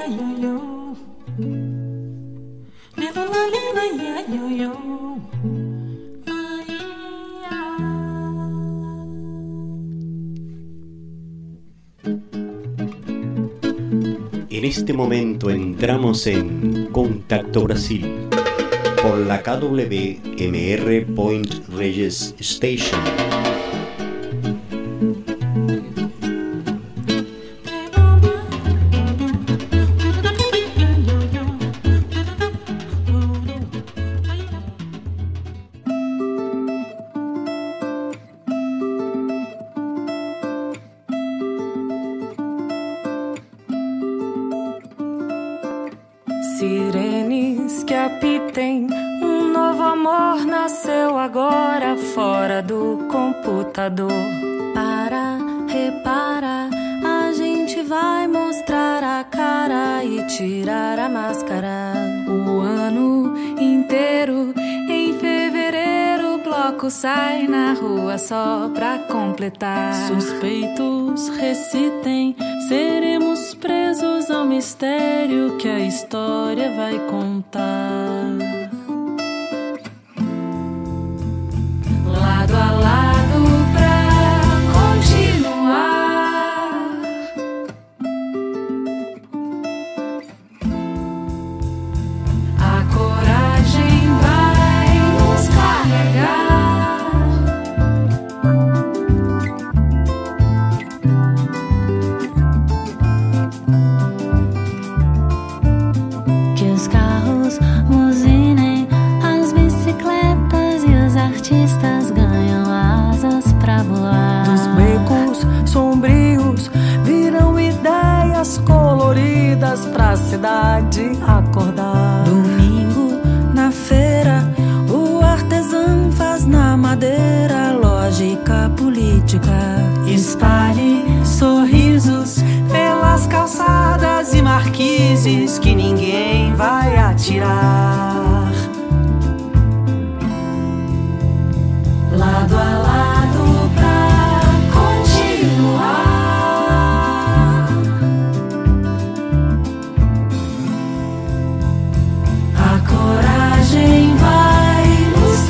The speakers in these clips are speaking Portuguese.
En este momento entramos en Contacto Brasil por la KWMR Point Reyes Station. Sirenes que apitem, um novo amor nasceu agora fora do computador. Para, repara, a gente vai mostrar a cara e tirar a máscara. O ano inteiro, em fevereiro, o bloco sai na rua só pra completar. Suspeitos recitem, seremos presos ao mistério que a história vai contar. Lado a lado pra continuar. A coragem vai nos carregar. Que os carros buzinem, as bicicletas e os artistas ganham asas pra voar. Dos becos sombrios viram ideias coloridas pra cidade acordar. Domingo na feira, o artesão faz na madeira lógica política. Espalhe sorrisos pelas calçadas e marquises que ninguém vai atirar. Lado a lado pra continuar. A coragem vai nos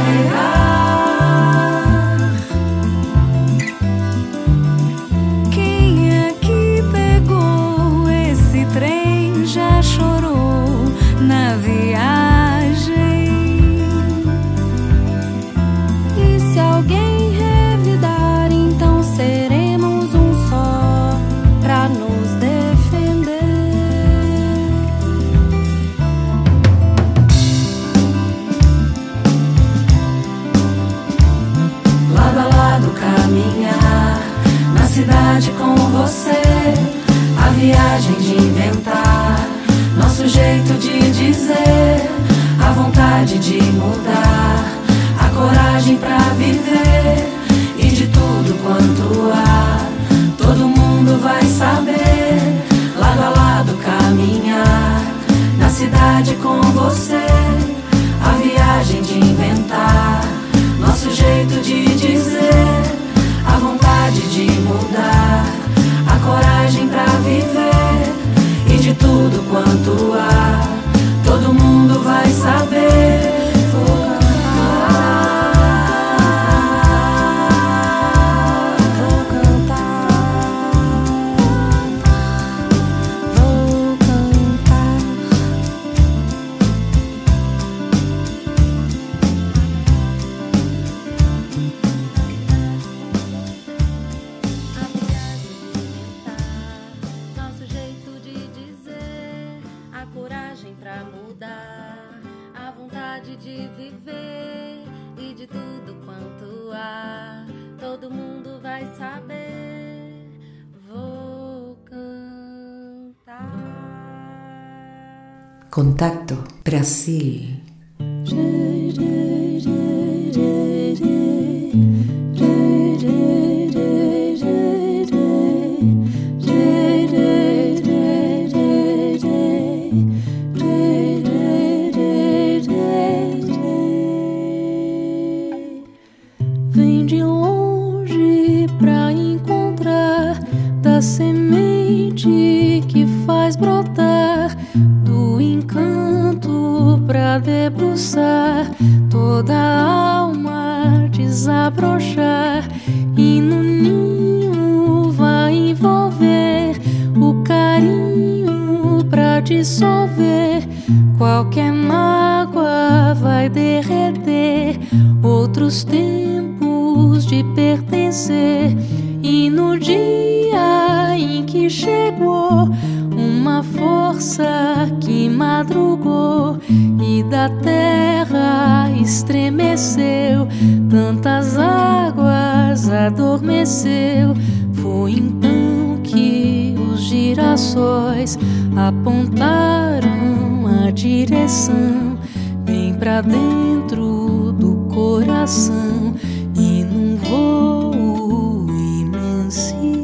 carregar. Quem aqui pegou esse trem já chorou na viagem. E se alguém revidar, então seremos um só pra nos defender. Lado a lado caminhar na cidade com você, a viagem de inventar nosso jeito de dizer, a vontade de mudar, a coragem pra viver e de tudo quanto há. Todo mundo vai saber, lado a lado caminhar na cidade com você, a viagem de inventar nosso jeito de dizer, a vontade de mudar, a coragem pra viver e de tudo quanto há. Todo mundo vai saber. De viver e de tudo quanto há, todo mundo vai saber. Vou cantar. Contacto Brasil. Vem de longe pra encontrar da semente que faz brotar dissolver, qualquer mágoa vai derreter, outros tempos de pertencer. E no dia em que chegou uma força que madrugou e da terra estremeceu, tantas águas adormeceu, foi então que os girassóis apontaram a direção bem pra dentro do coração e num voo imensidão.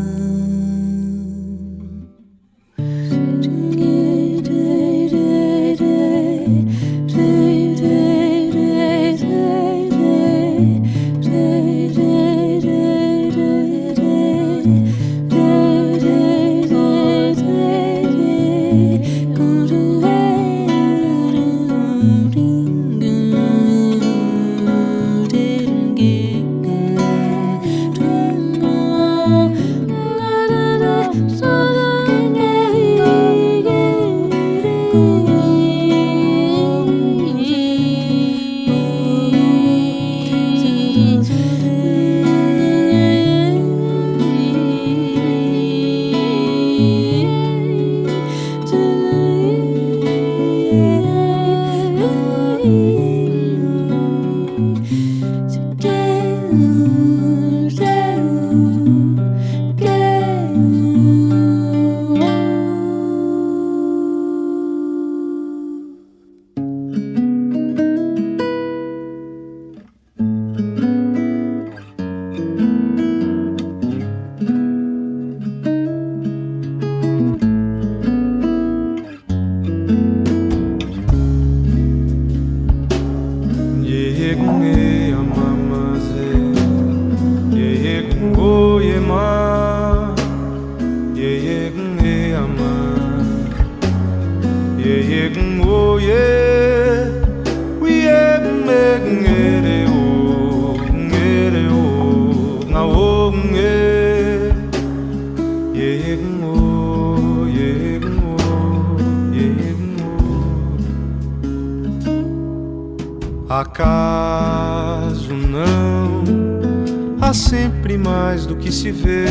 Acaso não há sempre mais do que se vê?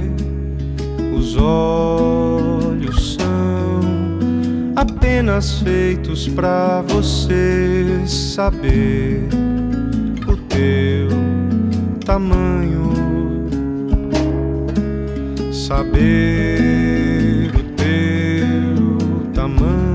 Os olhos são apenas feitos pra você saber o teu tamanho, saber o teu tamanho.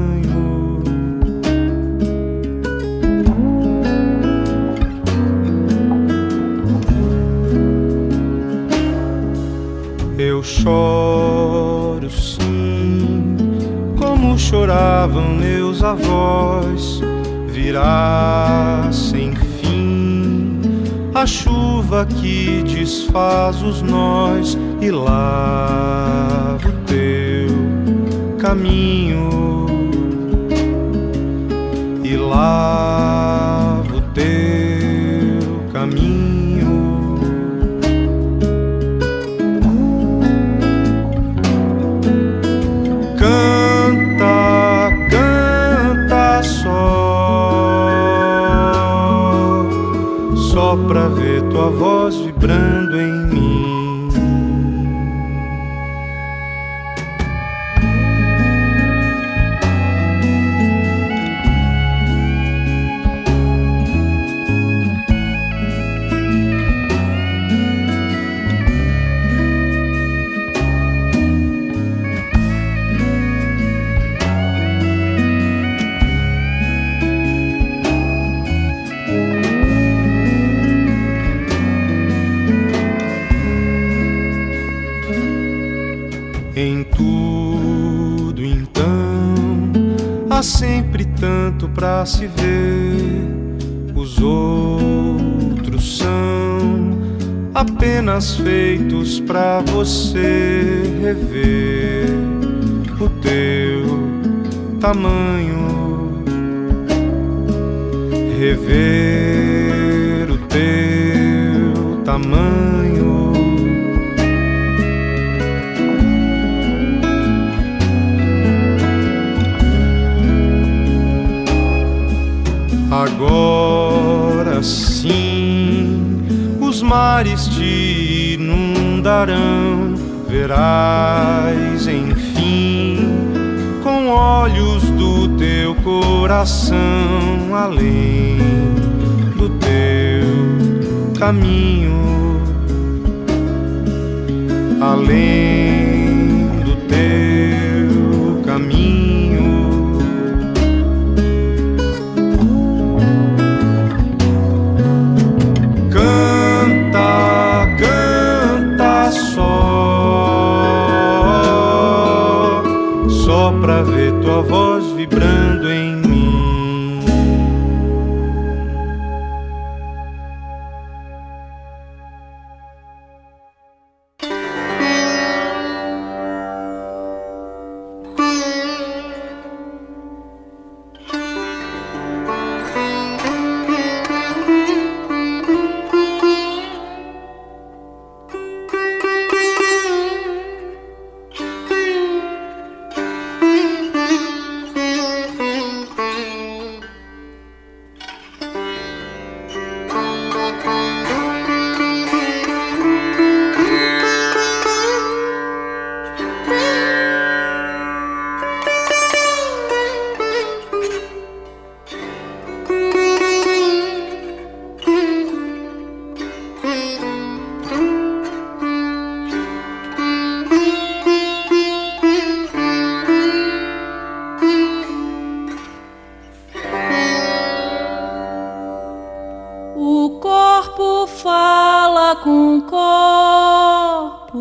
Eu choro sim, como choravam meus avós. Virá sem fim a chuva que desfaz os nós e lava o teu caminho, e lava o teu caminho. Só pra ver tua voz vibrando em mim. Em tudo então há sempre tanto pra se ver. Os outros são apenas feitos pra você rever o teu tamanho, rever o teu tamanho. Agora sim, os mares te inundarão, verás enfim, com olhos do teu coração, além do teu caminho, além do teu caminho. Só pra ver tua voz vibrando em mim. Com o corpo,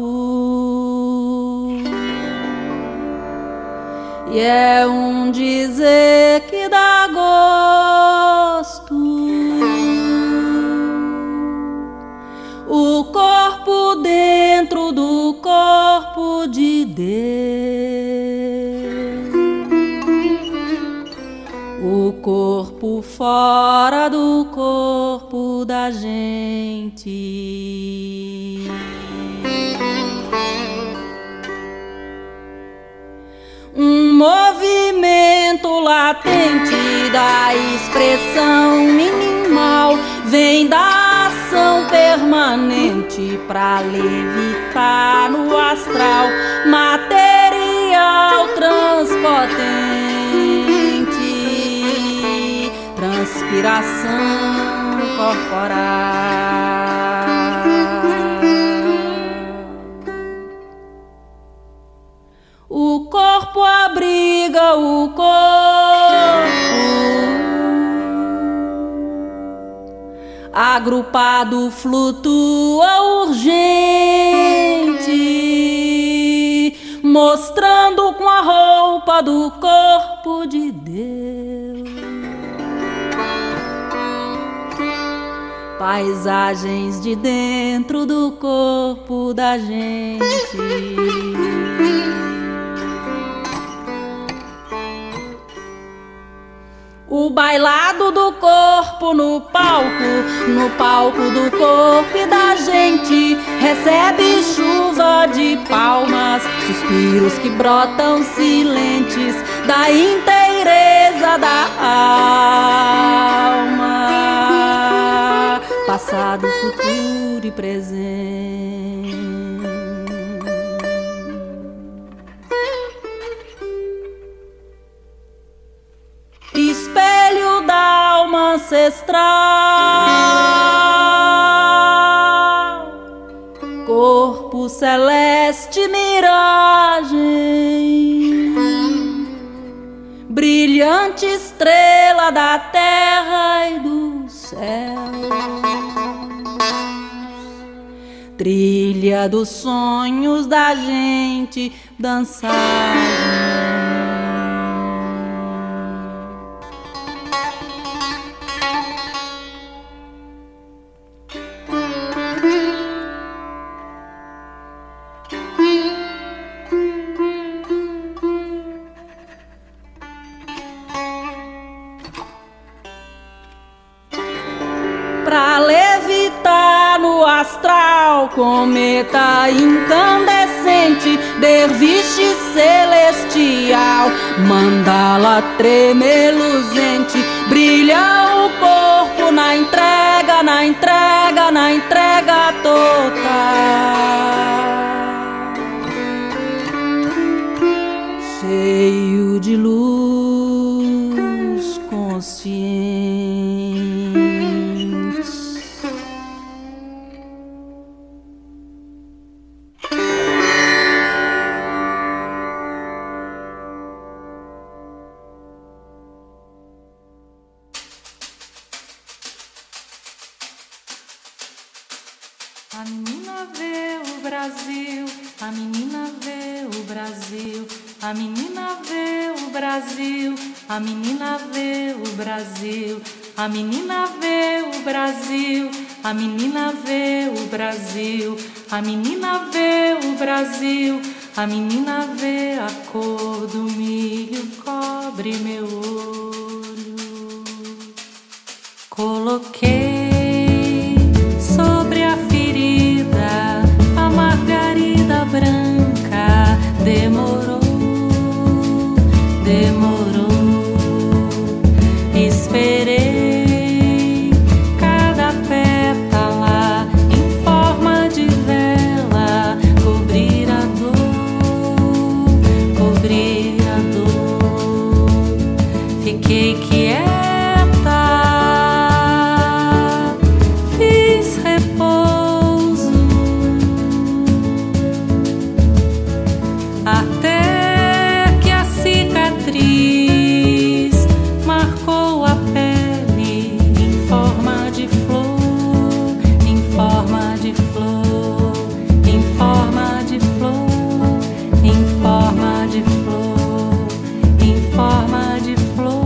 e é um dizer que dá gosto. O corpo dentro do corpo de Deus, o corpo fora do corpo da gente. Um movimento latente da expressão minimal vem da ação permanente pra levitar no astral, material transpotente, transpiração corporal. O corpo abriga o corpo, agrupado flutua urgente, mostrando com a roupa do corpo de Deus paisagens de dentro do corpo da gente. O bailado do corpo no palco do corpo e da gente recebe chuva de palmas, suspiros que brotam silentes da inteireza da alma, passado, futuro e presente. Espelho da alma ancestral, corpo celeste, miragem, brilhante estrela da terra e do céu, trilha dos sonhos da gente dançar. Pra levitar no astral, qual cometa incandescente, derviche celestial, mandala tremeluzente, brilha o corpo na entrega, na entrega, na entrega total. Cheio de luz consciente. A menina vê o Brasil, a menina vê o Brasil, a menina vê o Brasil, a menina vê o Brasil, a menina vê o Brasil, a menina vê o Brasil, a menina vê o Brasil, a menina vê a cor do milho, cobre meu olho. Coloquei sobre a ferida a margarida branca, demorou, demorou, esperei cada pétala em forma de vela cobrir a dor, cobrir a dor. Fiquei quieta, fiz repouso até que a cicatriz marcou a pele em forma de flor, em forma de flor, em forma de flor, em forma de flor, em forma de flor.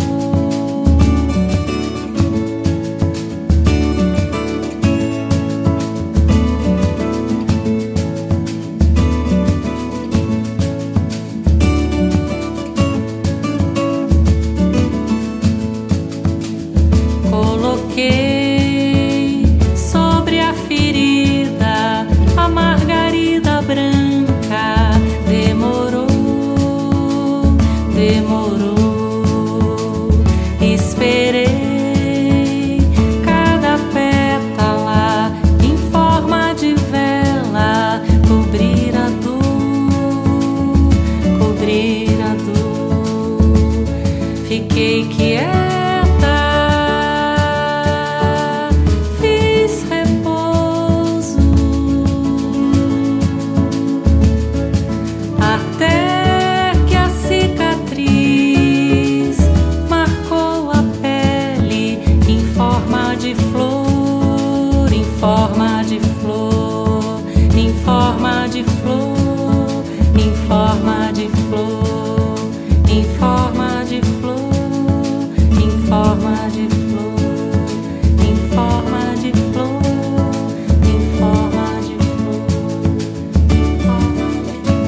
Coloquei sobre a ferida a margarida branca, demorou, demorou, esperei cada pétala em forma de vela cobrir a dor, cobrir a dor. Fiquei quieta, fiz repouso até que a cicatriz marcou a pele em forma de flor, em forma de flor, em forma de flor, em forma de flor, em forma de flor, em forma de flor, em forma de flor, em forma de flor, em forma de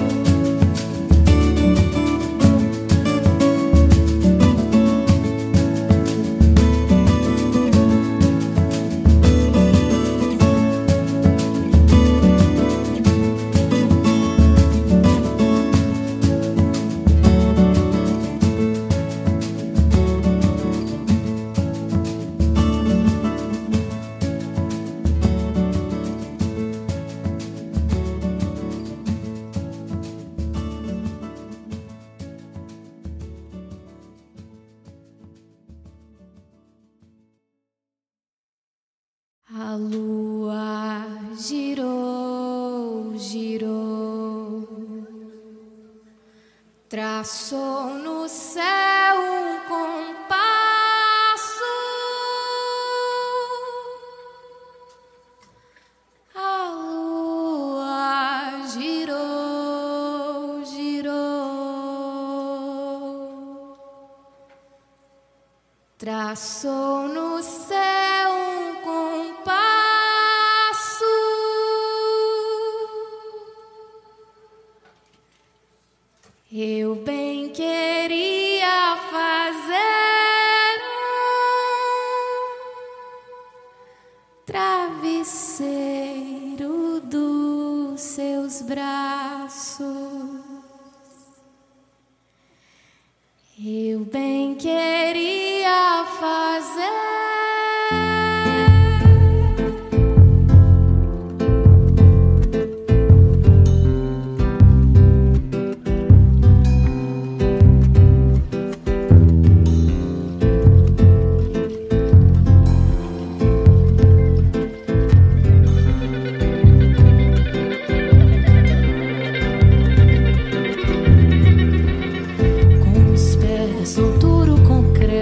A lua girou, girou, traçou no céu um compasso. A lua girou, girou, traçou no céu um compasso. Eu bem queria fazer um travesseiro nos seus braços. Eu bem queria fazer solturo concreto.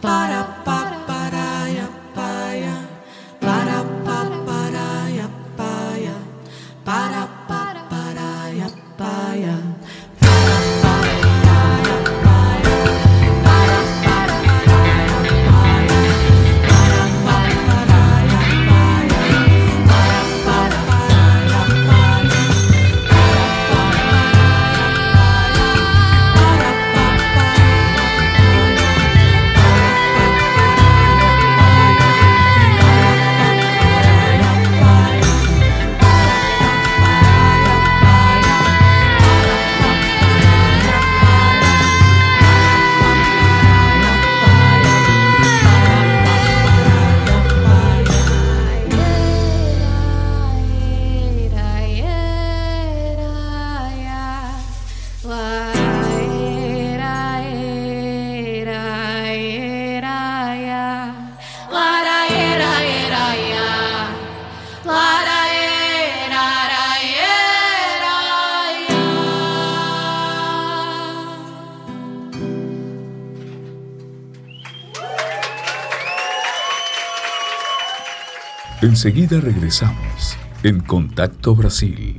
Enseguida regresamos en Contacto Brasil.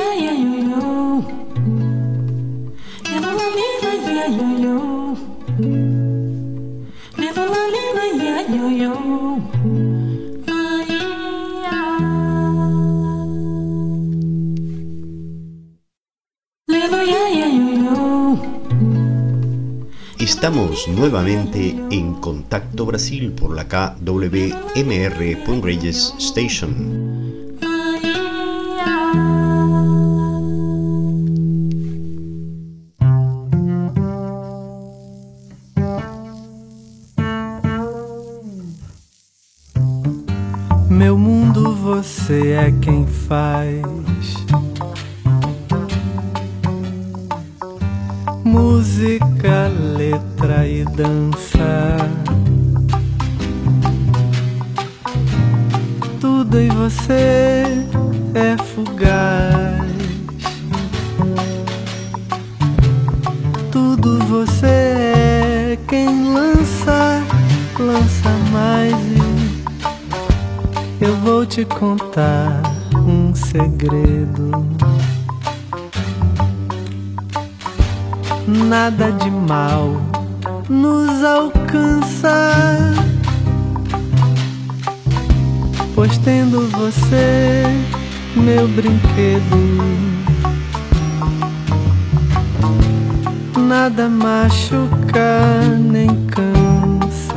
Estamos nuevamente en Contacto Brasil por la KWMR.Reyes Station. Meu mundo, você é quem faz. Música, letra e dança. Tudo em você é fugaz. Tudo você é quem lança mais. Eu vou te contar um segredo. Nada de mal nos alcança, pois tendo você, meu brinquedo, nada machuca nem cansa.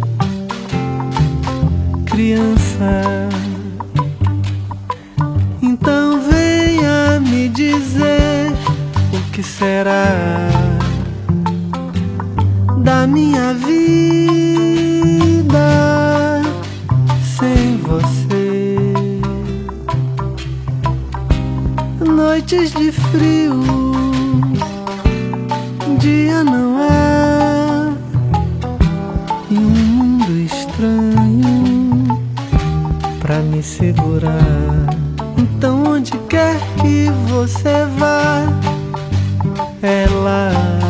Criança, então venha me dizer o que será da minha vida sem você. Noites de frio, dia não há, e um mundo estranho pra me segurar. Então onde quer que você vá, é lá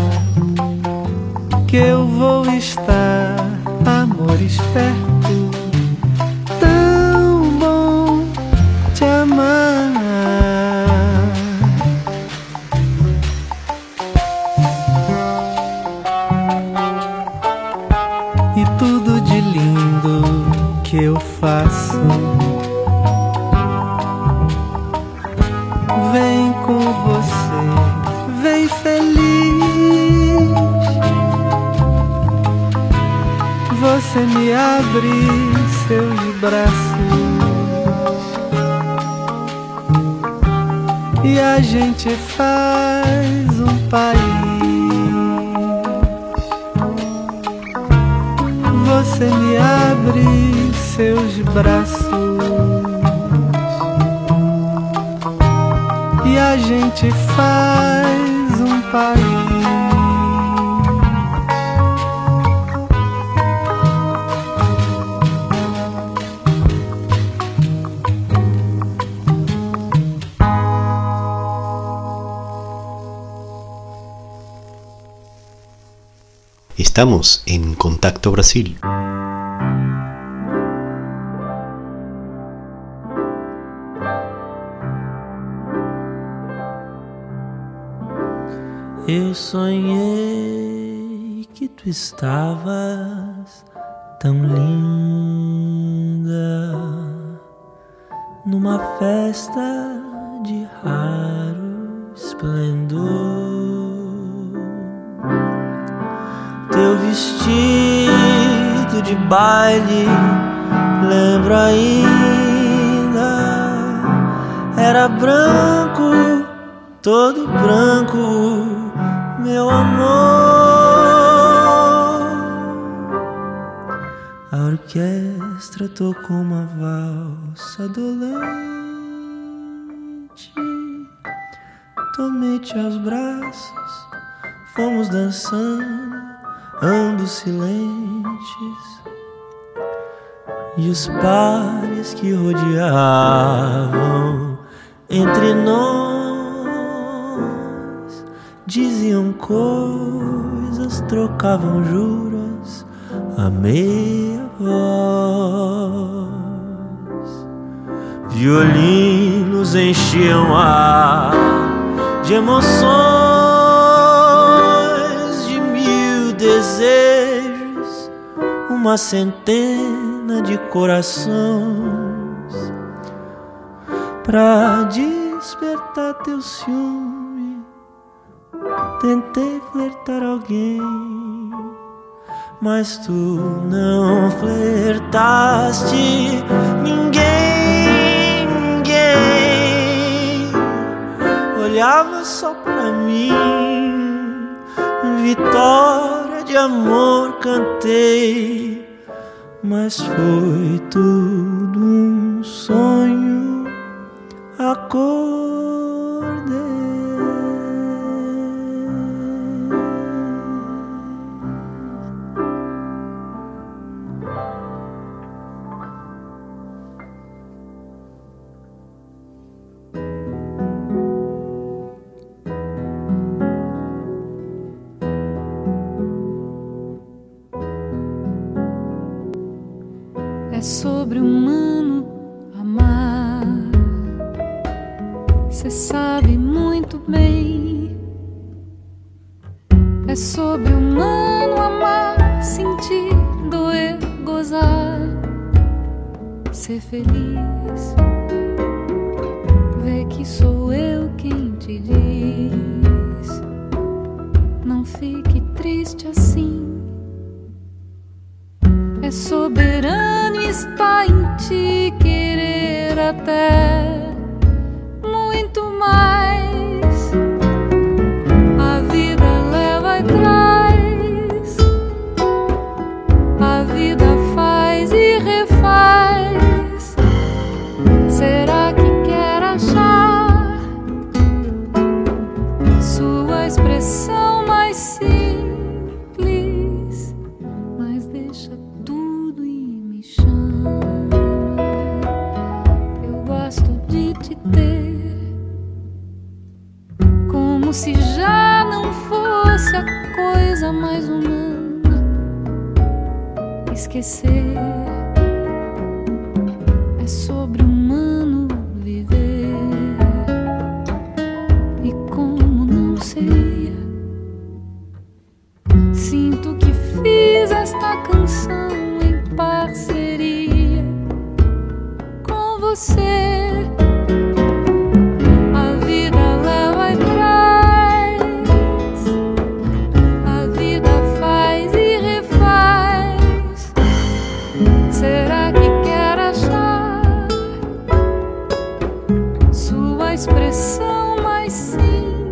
que eu vou estar, amor, esperto. Tão bom te amar. E tudo de lindo que eu faço, vem com você, vem feliz. Você me abre seus braços e a gente faz um país. Você me abre seus braços e a gente faz um país. Estamos en Contacto Brasil. Eu sonhei que tu estavas tão linda numa festa de raro esplendor. Teu vestido de baile, lembro ainda, era branco, todo branco, meu amor. A orquestra tocou uma valsa dolente, tomei-te aos braços, fomos dançando, ambos silentes, e os pares que rodeavam entre nós diziam coisas, trocavam juras a meia voz. Violinos enchiam o ar de emoções, de mil desejos, uma centena de corações. Pra despertar teu ciúme, tentei flertar alguém, mas tu não flertaste ninguém, ninguém. Olhava só pra mim, vitória de amor cantei, mas foi tudo um sonho. Acordei. É sobre humano amar, cê sabe muito bem. É sobre humano amar, sentir, doer, gozar, ser feliz. Vê que sou eu quem te diz, não fique triste assim. É soberano e está em ti querer até muito mais. A vida leva e traz, a vida faz e refaz. Será que quer achar sua expressão mais simples? Mas deixa tudo e me chama. Eu gosto de te ter, como se já não fosse a coisa mais humana. Esquecer é sobre humano viver, e como não seria? Sinto que fiz esta canção em parceria com você. A vida leva e traz, a vida faz e refaz. Será que quer achar sua expressão mais simples?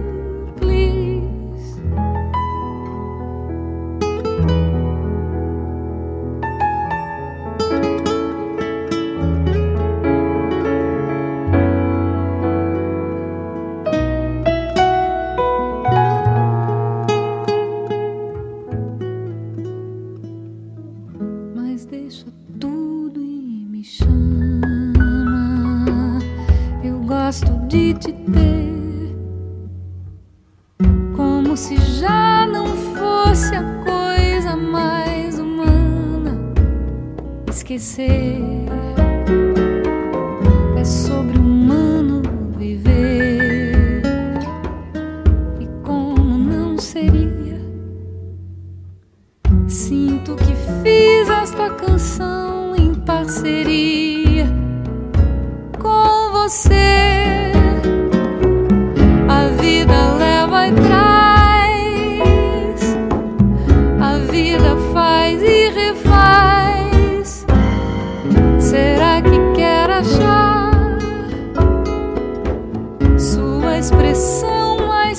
Mas deixa tudo e me chama. Eu gosto de te ter, como se já não fosse a coisa enlouquecer. É sobre-humano viver. E como não seria? Sinto que fiz esta canção em parceria com você. A vida leva e traz, a vida faz e refaz. Será que quer achar sua expressão mais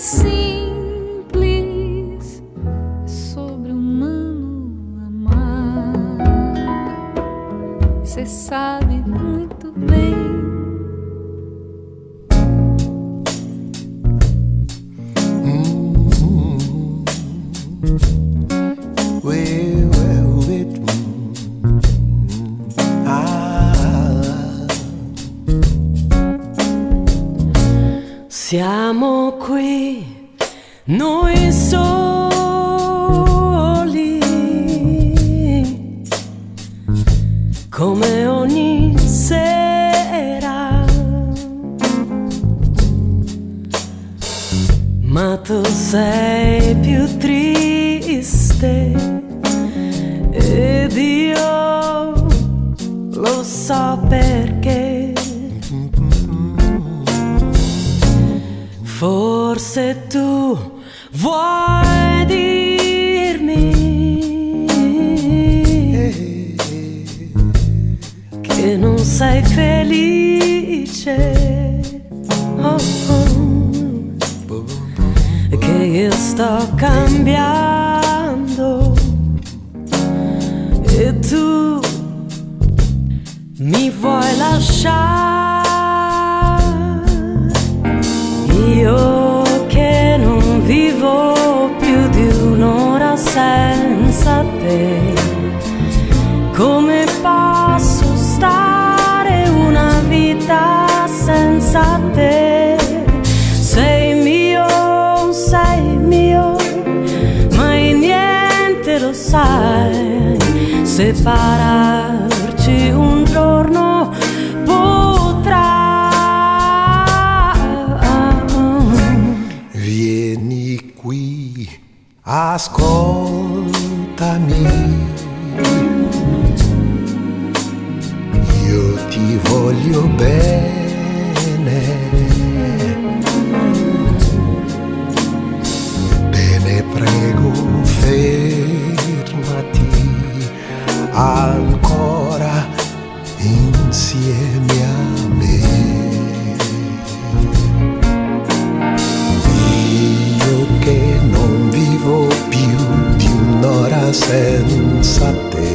simples? É sobre-humano amar. Cê sabe muito bem. Siamo qui, noi soli, come ogni sera, ma tu sei più triste ed io lo so perché. Forse tu vuoi dirmi che non sei felice, oh, oh, che io sto cambiando e tu mi vuoi lasciare. Io che non vivo più di un'ora senza te, come posso stare una vita senza te? Sei mio, mai niente lo sai, separarci un giorno potrà. Vieni qui, ascoltami, io ti voglio bene, te ne prego fermati ancora insieme a me. Che non vivo più di un'ora senza te,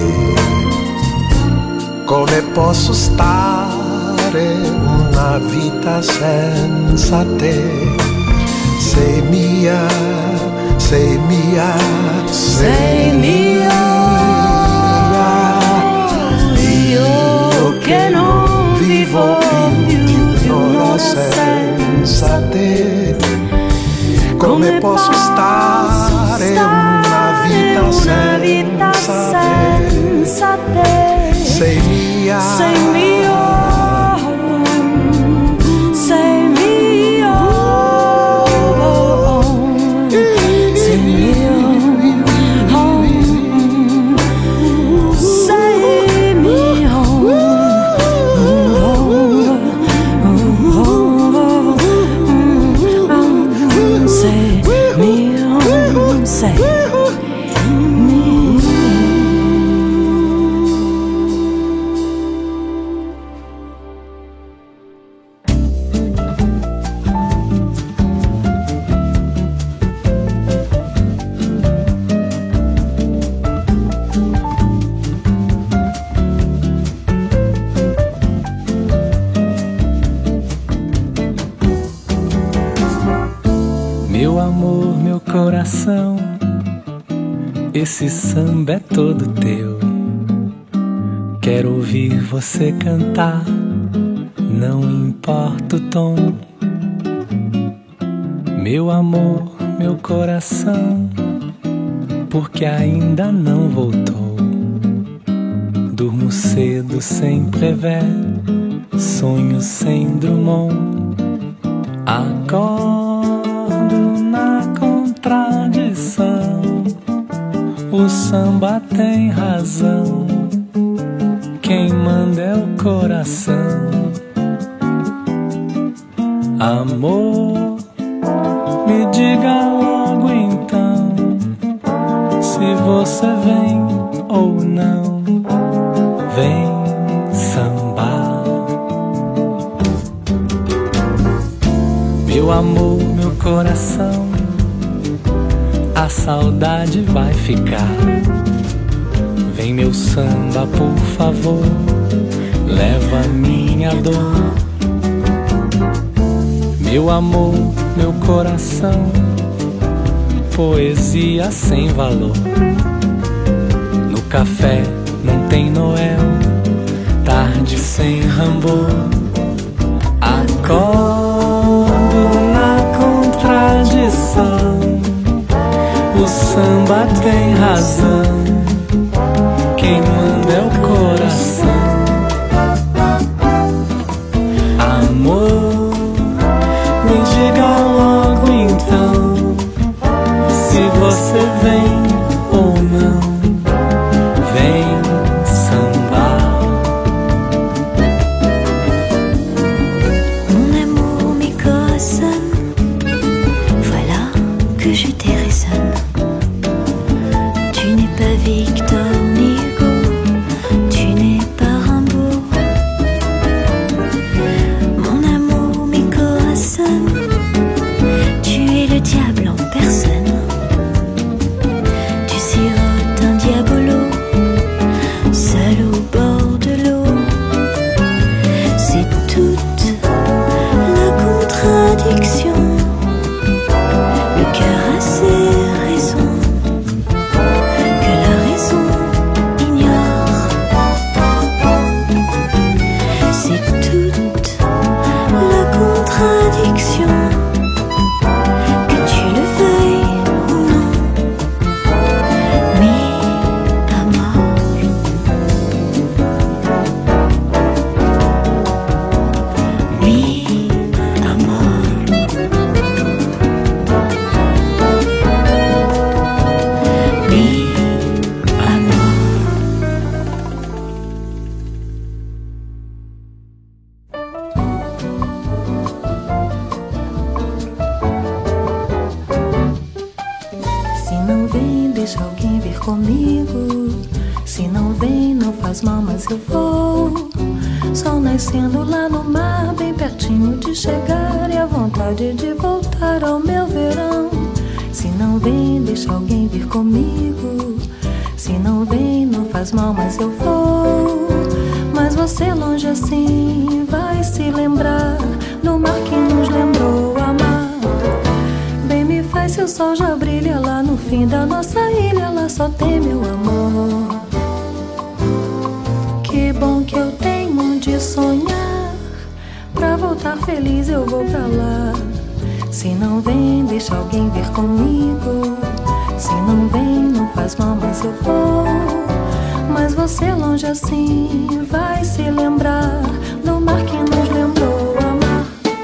come posso stare una vita senza te? Sei mia, sei mia, sei mia. Io che non vivo più di un'ora senza te, come posso stare una vita senza te? Sei mia, sei mio, sei mio, sei mio, sei mio. Say me. Meu amor, meu coração, esse samba é todo teu. Quero ouvir você cantar, não importa o tom. Meu amor, meu coração, porque ainda não voltou Durmo cedo sem Prévert, sonho sem Drummond. Acordo na contradição, o samba tem razão, quem manda é o coração. Amor, me diga logo então, se você vem ou não. Vem sambar, meu amor, meu coração, a saudade vai ficar. Vem meu samba, por favor, leva minha dor. Meu amor, meu coração, poesia sem valor. No café não tem Noel, tarde sem Rambo. Acordo na contradição, o samba tem razão, quem manda é o coração. Amor, me diga logo então, se você vem ou não. Vem sambar. Mon amour, mes corazones, voilà que je te résonne. Tu n'es pas Victor ni Hugo, tu n'es pas Rimbaud. Mon amour, mes corazones, tu es le diable en personne. Tu sirotes un diabolo, seul au bord de l'eau. C'est toute la contradiction. Le cœur a ses raisons que la raison ignore. C'est toute la contradiction, que tu le veuilles ou non. Mi amor, mi amor, mi amor. Se não vem, deixa alguém vir comigo. Se não vem, não faz mal, mas eu vou. Sol nascendo lá no mar, bem pertinho de chegar, e a vontade de voltar ao meu verão. Se não vem, deixa alguém vir comigo. Se não vem, não faz mal, mas eu vou. Mas você longe assim vai se lembrar do mar que nos lembrou amar. Bem me faz se o sol já brilha lá no fim da nossa ilha, lá só tem meu amor. Que bom que eu tenho onde sonhar, pra voltar feliz eu vou pra lá. Se não vem, deixa alguém vir comigo. Se não vem, não faz mal, mas eu vou. Mas você longe assim vai se lembrar do mar que nos lembrou amar.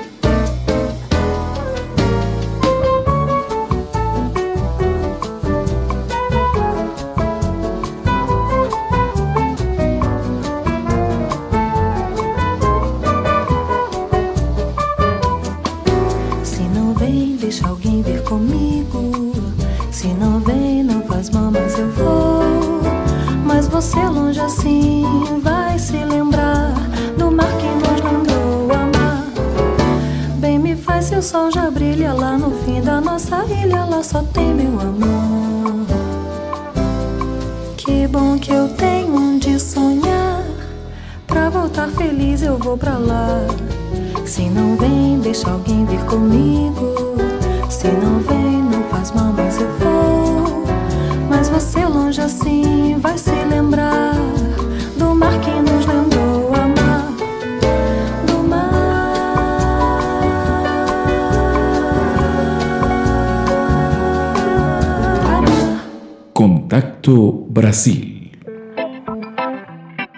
Se não vem, deixa alguém vir comigo. Se não vem, não faz mal, mas eu vou. Mas você longe assim vai se lembrar do mar que nos lembrou amar. Bem me faz se o sol já brilha lá no fim da nossa ilha, lá só tem meu amor. Que bom que eu tenho onde sonhar, pra voltar feliz eu vou pra lá. Se não vem, deixa alguém vir comigo. Se não vem, não faz mal, mas eu vou. Mas você longe assim vai se lembrar do mar que nos lembrou amar. Do mar. Contacto Brasil.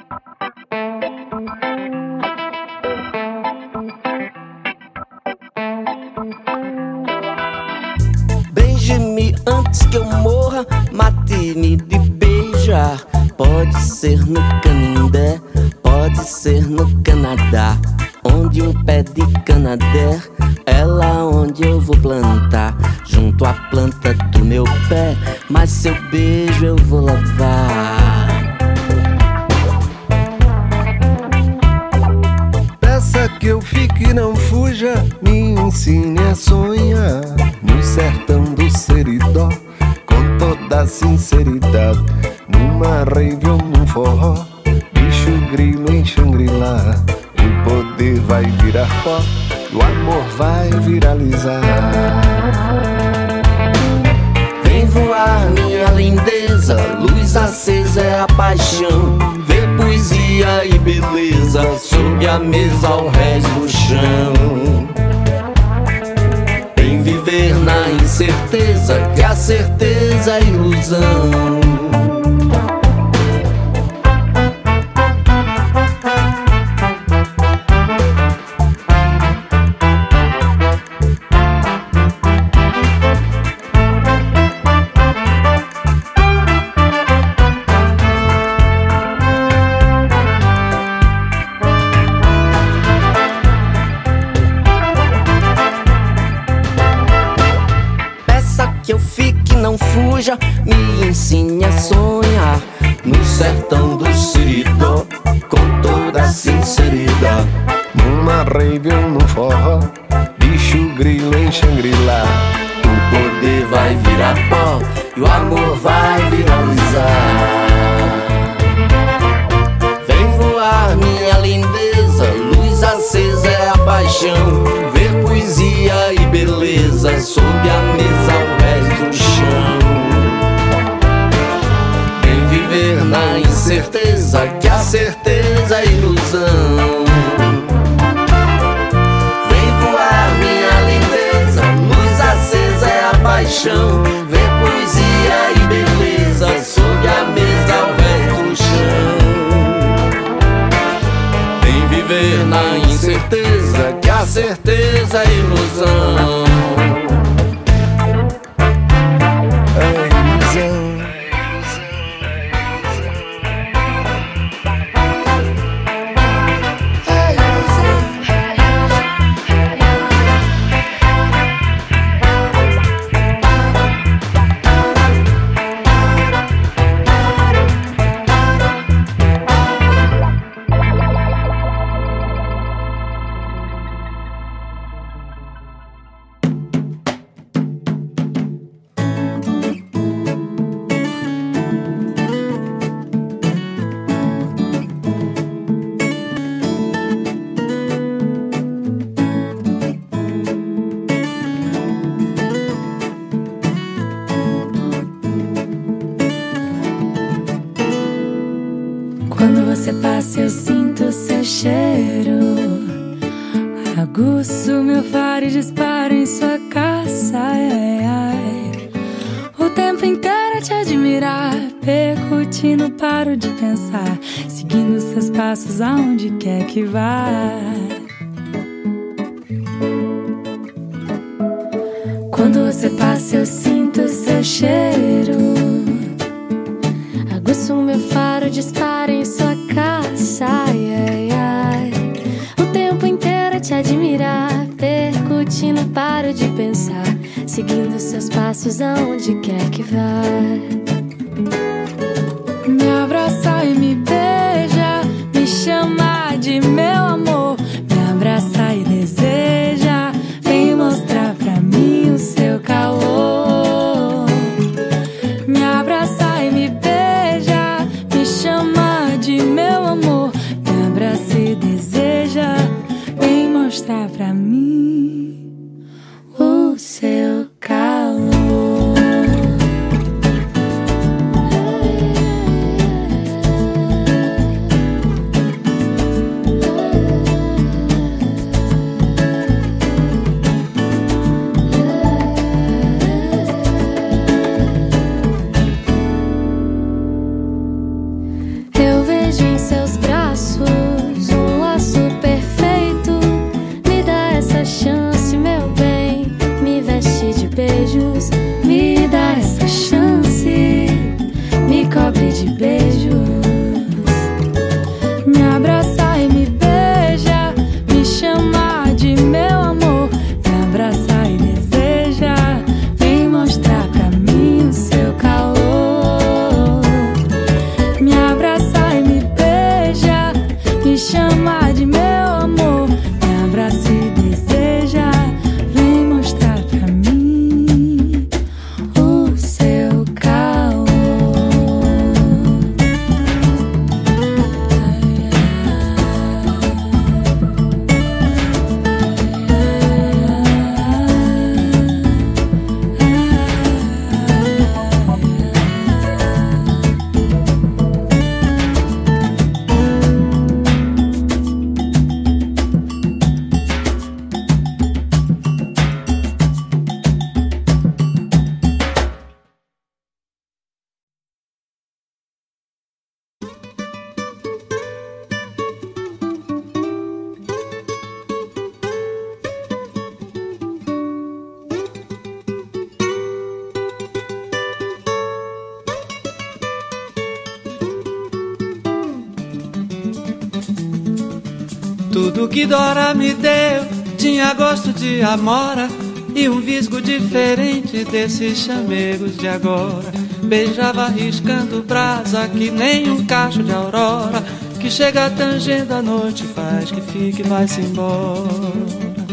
beijar. Pode ser no Canindé, pode ser no Canadá. Onde um pé de canader é lá onde eu vou plantar. Junto à planta do meu pé, mas seu beijo eu vou lavar. Peça que eu fique e não fuja, me ensine a sonhar. No sertão do Seridó, com toda sinceridade. Numa rave ou num forró, bicho grilo em Xangri-Lá. O poder vai virar pó, o amor vai viralizar. Vem voar minha lindeza, luz acesa é a paixão. Ver poesia e beleza sob a mesa ao rés do chão. Vem viver na incerteza, que a certeza é ilusão. Me ensine a sonhar no sertão do Seridó, com toda a sinceridade. Numa rave ou num forró, bicho grilo em Xangri-Lá. O poder vai virar pó e o amor vai viralizar. Vem voar minha lindeza, luz acesa é a paixão. Ver poesia e beleza sob a mesa ao rés do chão. Na incerteza, que a certeza é ilusão. Vem voar minha lindeza, luz acesa é a paixão. Ver poesia e beleza sob a mesa ao rés do chão. Vem viver na incerteza, que a certeza é ilusão. você passa eu sinto seu cheiro. Aguço meu faro e disparo em sua caça. Ai, ai. O tempo inteiro a te admirar, percutir, não paro de pensar, seguindo seus passos aonde quer que vá. Quando você passa eu sinto seu cheiro. Aguço meu faro, disparo em sua caça. Ai, ai, ai. O tempo inteiro a te admirar, percutindo, não paro de pensar, seguindo seus passos aonde quer que vá. Me abraça e me beija, me chama de meu amor. Me abraça e deseja, vem mostrar pra mim o seu calor. Me abraça e me beija, me chama de meu amor. Me abraça e deseja, vem mostrar pra mim o seu calor. Tudo que Dora me deu tinha gosto de amora e um visgo diferente desses chamegos de agora. Beijava riscando brasa que nem um cacho de aurora, que chega tangendo a noite, faz que fique e vai-se embora.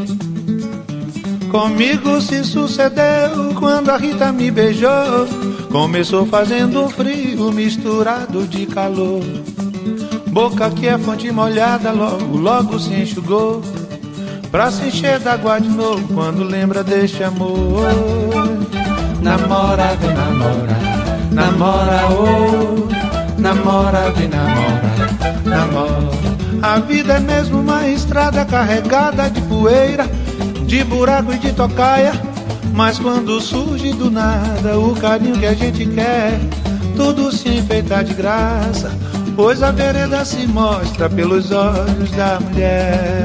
Comigo se sucedeu quando a Rita me beijou. Começou fazendo frio misturado de calor. Boca que é fonte molhada, logo, logo se enxugou, pra se encher d'água de novo quando lembra deste amor. Namora, vem namora, namora, oh, namora, vem namora, namora. A vida é mesmo uma estrada carregada de poeira, de buraco e de tocaia, mas quando surge do nada o carinho que a gente quer, tudo se enfeita de graça, pois a vereda se mostra pelos olhos da mulher.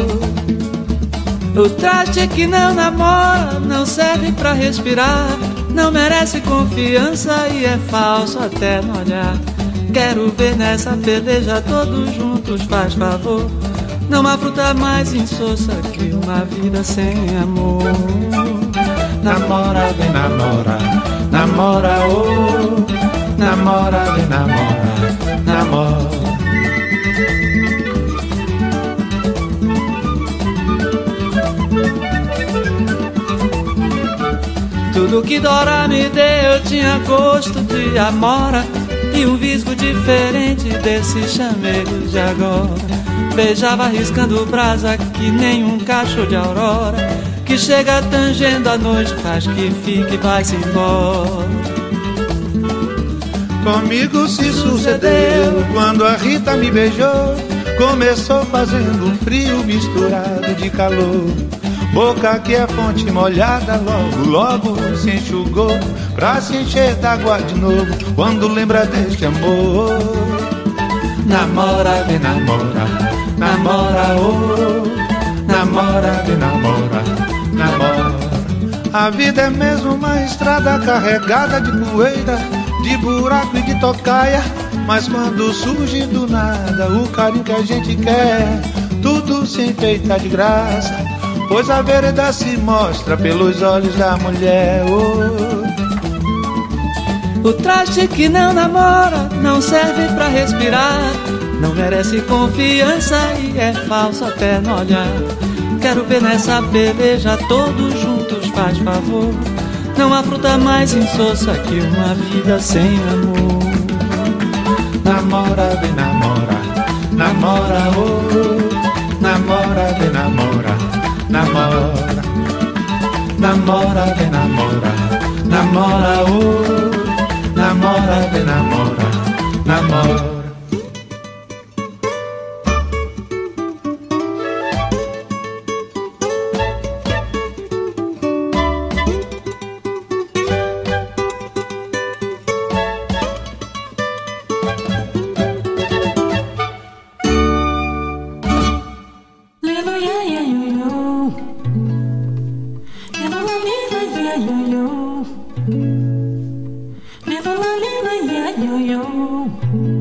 O traste que não namora não serve pra respirar, não merece confiança e é falso até no olhar. Quero ver nessa peleja todos juntos, faz favor. Não há fruta mais insossa que uma vida sem amor. Namora, vem namora, namora, oh, namora, vem namora, namora. Tudo que Dora me deu tinha gosto de amora e um visgo diferente desses chamegos de agora. Beijava riscando brasa que nem um cacho de aurora, que chega tangendo a noite, faz que fique e vai-se embora. Comigo se sucedeu quando a Rita me beijou. Começou fazendo frio misturado de calor. Boca que é fonte molhada, logo, logo se enxugou, pra se encher d'água de novo quando lembra deste amor. Namora, vem namora, namora, oh, namora, vem namora, namora. A vida é mesmo uma estrada carregada de poeira, de buraco e de tocaia, mas quando surge do nada o carinho que a gente quer, tudo se enfeita de graça, pois a vereda se mostra pelos olhos da mulher. O traste que não namora não serve pra respirar, não merece confiança e é falso até no olhar. Quero ver nessa peleja todos juntos, faz favor. Não há fruta mais insossa que uma vida sem amor. Namora, vem namora, namora, oh, namora, vem namora, namora. Namora, vem namora, namora, oh, namora, vem namora, namora. Yo, yo.